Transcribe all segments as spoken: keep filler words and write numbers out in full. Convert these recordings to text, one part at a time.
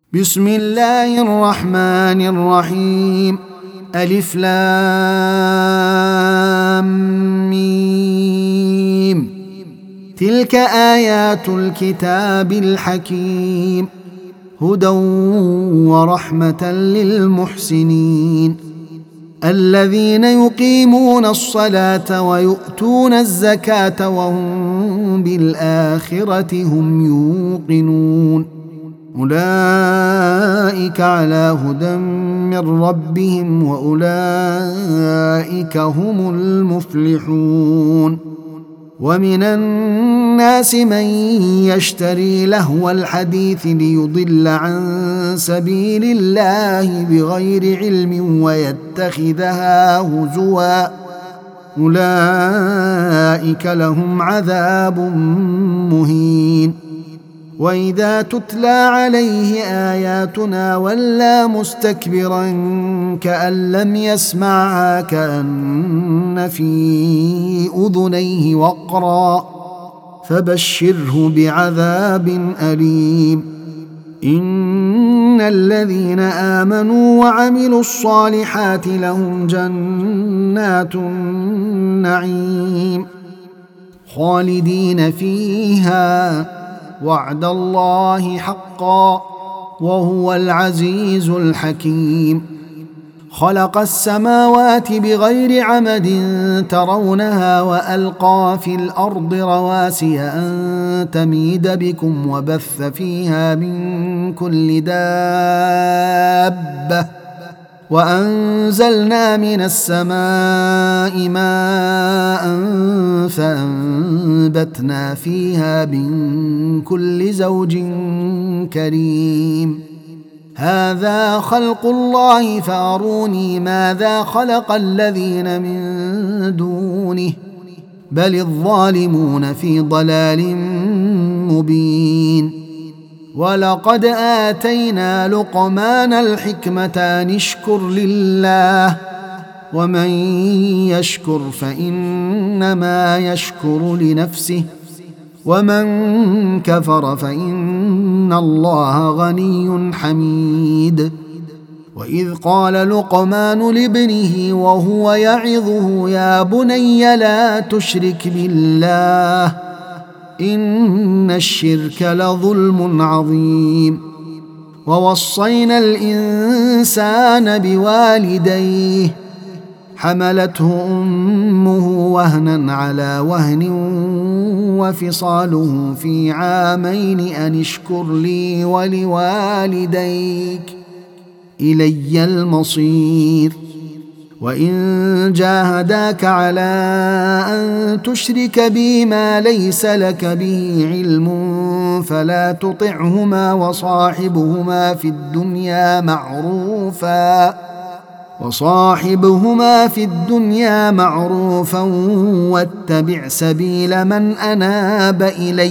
بسم الله الرحمن الرحيم. ألف لام ميم. تلك آيات الكتاب الحكيم، هدى ورحمة للمحسنين الذين يقيمون الصلاة ويؤتون الزكاة وهم بالآخرة هم يوقنون. أولئك على هدى من ربهم وأولئك هم المفلحون. ومن الناس من يشتري لهو الحديث ليضل عن سبيل الله بغير علم ويتخذها هزوا، أولئك لهم عذاب مهين. وإذا تتلى عليه آياتنا ولى مستكبرا كأن لم يسمعها كأن في أذنيه وقرا، فبشره بعذاب أليم. إن الذين آمنوا وعملوا الصالحات لهم جنات النعيم خالدين فيها، وعد الله حقا وهو العزيز الحكيم. خلق السماوات بغير عمد ترونها وألقى في الأرض رواسي أن تميد بكم وبث فيها من كل دابة، وأنزلنا من السماء ماء فأنبتنا فيها من كل زوج كريم. هذا خلق الله فأروني ماذا خلق الذين من دونه، بل الظالمون في ضلال مبين. ولقد آتينا لقمان الحكمة أن اشكر لله، ومن يشكر فإنما يشكر لنفسه، ومن كفر فإن الله غني حميد. وإذ قال لقمان لابنه وهو يعظه يا بني لا تشرك بالله إن الشرك لظلم عظيم. ووصينا الإنسان بوالديه حملته أمه وهنا على وهن وفصاله في عامين أن اشكر لي ولوالديك إلي المصير. وإن جاهداك على أن تشرك بي ما ليس لك به علم فلا تطعهما وصاحبهما في الدنيا معروفا وصاحبهما في الدنيا معروفا واتبع سبيل من أناب إلي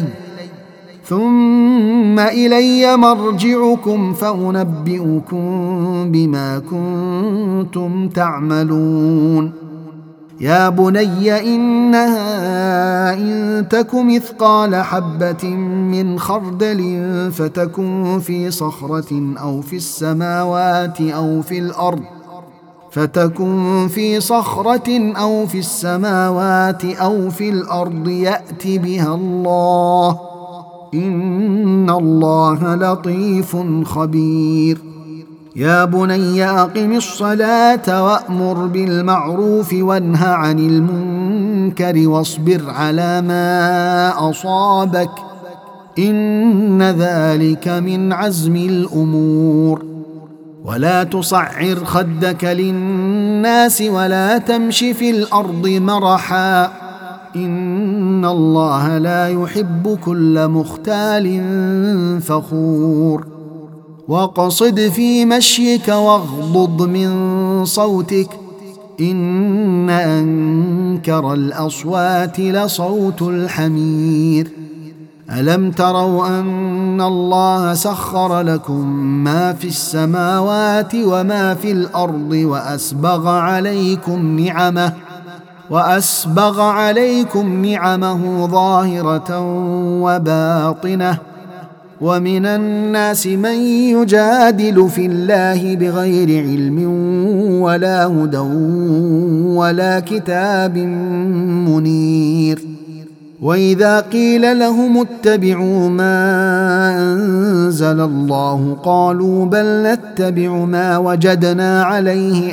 ثم إلي مرجعكم فأنبئكم بما كنتم تعملون. يا بني إنها إن تك مثقال حبة من خردل فتكن في صخرة أو في السماوات أو في الأرض فتكن في صخرة أو في السماوات أو في الأرض يأت بها الله إن الله لطيف خبير. يا بني أقم الصلاة وأمر بالمعروف وانه عن المنكر واصبر على ما أصابك إن ذلك من عزم الأمور. ولا تصعر خدك للناس ولا تمش في الأرض مرحا إن الله لا يحب كل مختال فخور. واقصد في مشيك واغضض من صوتك إن أنكر الأصوات لصوت الحمير. ألم تروا أن الله سخر لكم ما في السماوات وما في الأرض وأسبغ عليكم نعمه وأسبغ عليكم نعمه ظاهرة وباطنة ومن الناس من يجادل في الله بغير علم ولا هدى ولا كتاب منير. وإذا قيل لهم اتبعوا ما أنزل الله قالوا بل نتبع ما وجدنا عليه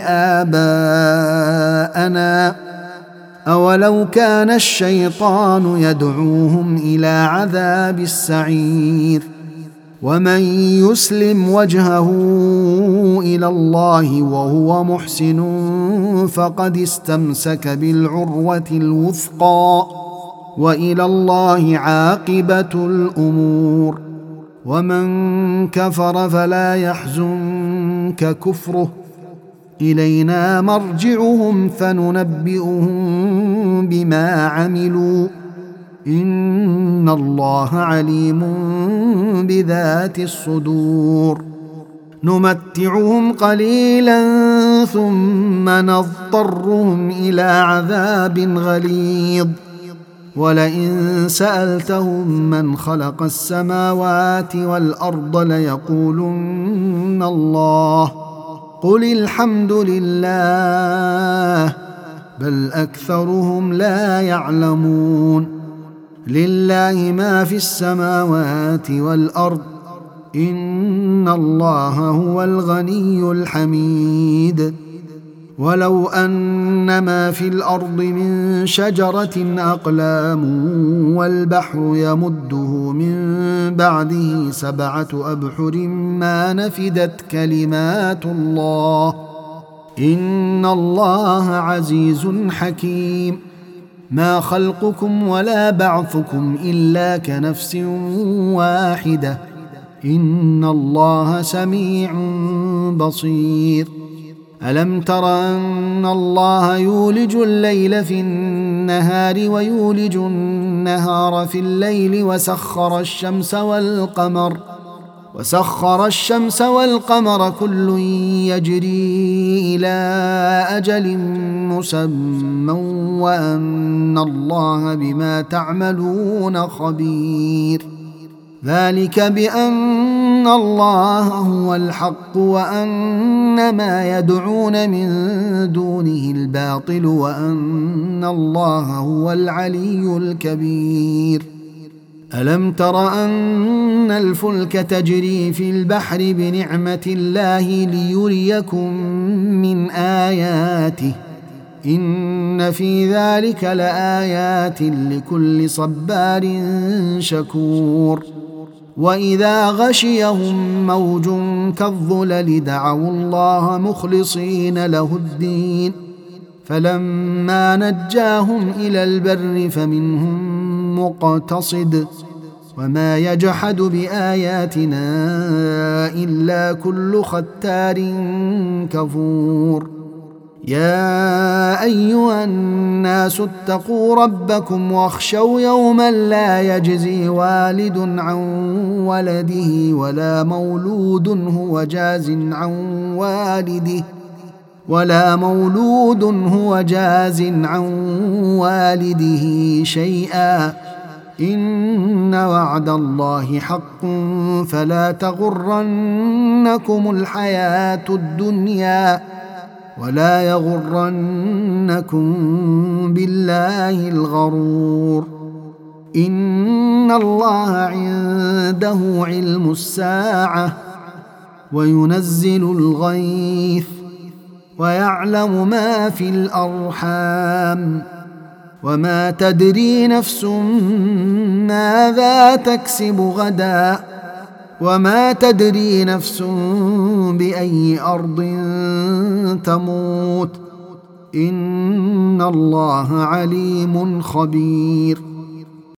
آباءنا أولو كان الشيطان يدعوهم إلى عذاب السعير. ومن يسلم وجهه إلى الله وهو محسن فقد استمسك بالعروة الوثقى وإلى الله عاقبة الأمور. ومن كفر فلا يحزنك كفره إلينا مرجعهم فننبئهم بما عملوا إن الله عليم بذات الصدور. نمتعهم قليلا ثم نضطرهم إلى عذاب غليظ. ولئن سألتهم من خلق السماوات والأرض ليقولن الله قل الحمد لله بل أكثرهم لا يعلمون. لله ما في السماوات والأرض إن الله هو الغني الحميد. ولو أن ما في الأرض من شجرة أقلام والبحر يمده من بعده سبعة أبحر ما نفدت كلمات الله إن الله عزيز حكيم. ما خلقكم ولا بعثكم إلا كنفس واحدة إن الله سميع بصير. ألم تر أن الله يولج الليل في النهار ويولج النهار في الليل وسخر الشمس والقمر وسخر الشمس والقمر كل يجري إلى أجل مسمى وأن الله بما تعملون خبير. ذلك بأن الله هو الحق وأن ما يدعون من دونه الباطل وأن الله هو العلي الكبير. ألم تر أن الفلك تجري في البحر بنعمة الله ليريكم من آياته إن في ذلك لآيات لكل صبار شكور. وإذا غشيهم موج كالظلل دعوا الله مخلصين له الدين فلما نجاهم إلى البر فمنهم مقتصد وما يجحد بآياتنا إلا كل ختار كفور. يا أيها الناس اتقوا ربكم واخشوا يوما لا يجزي والد عن ولده ولا مولود هو جاز عن والده ولا مولود هو جاز عن والده شيئا إن وعد الله حق فلا تغرنكم الحياة الدنيا ولا يغرنكم بالله الغرور. إن الله عنده علم الساعة وينزل الغيث ويعلم ما في الأرحام وما تدري نفس ماذا تكسب غدا وما تدري نفس بأي أرض تموت إن الله عليم خبير.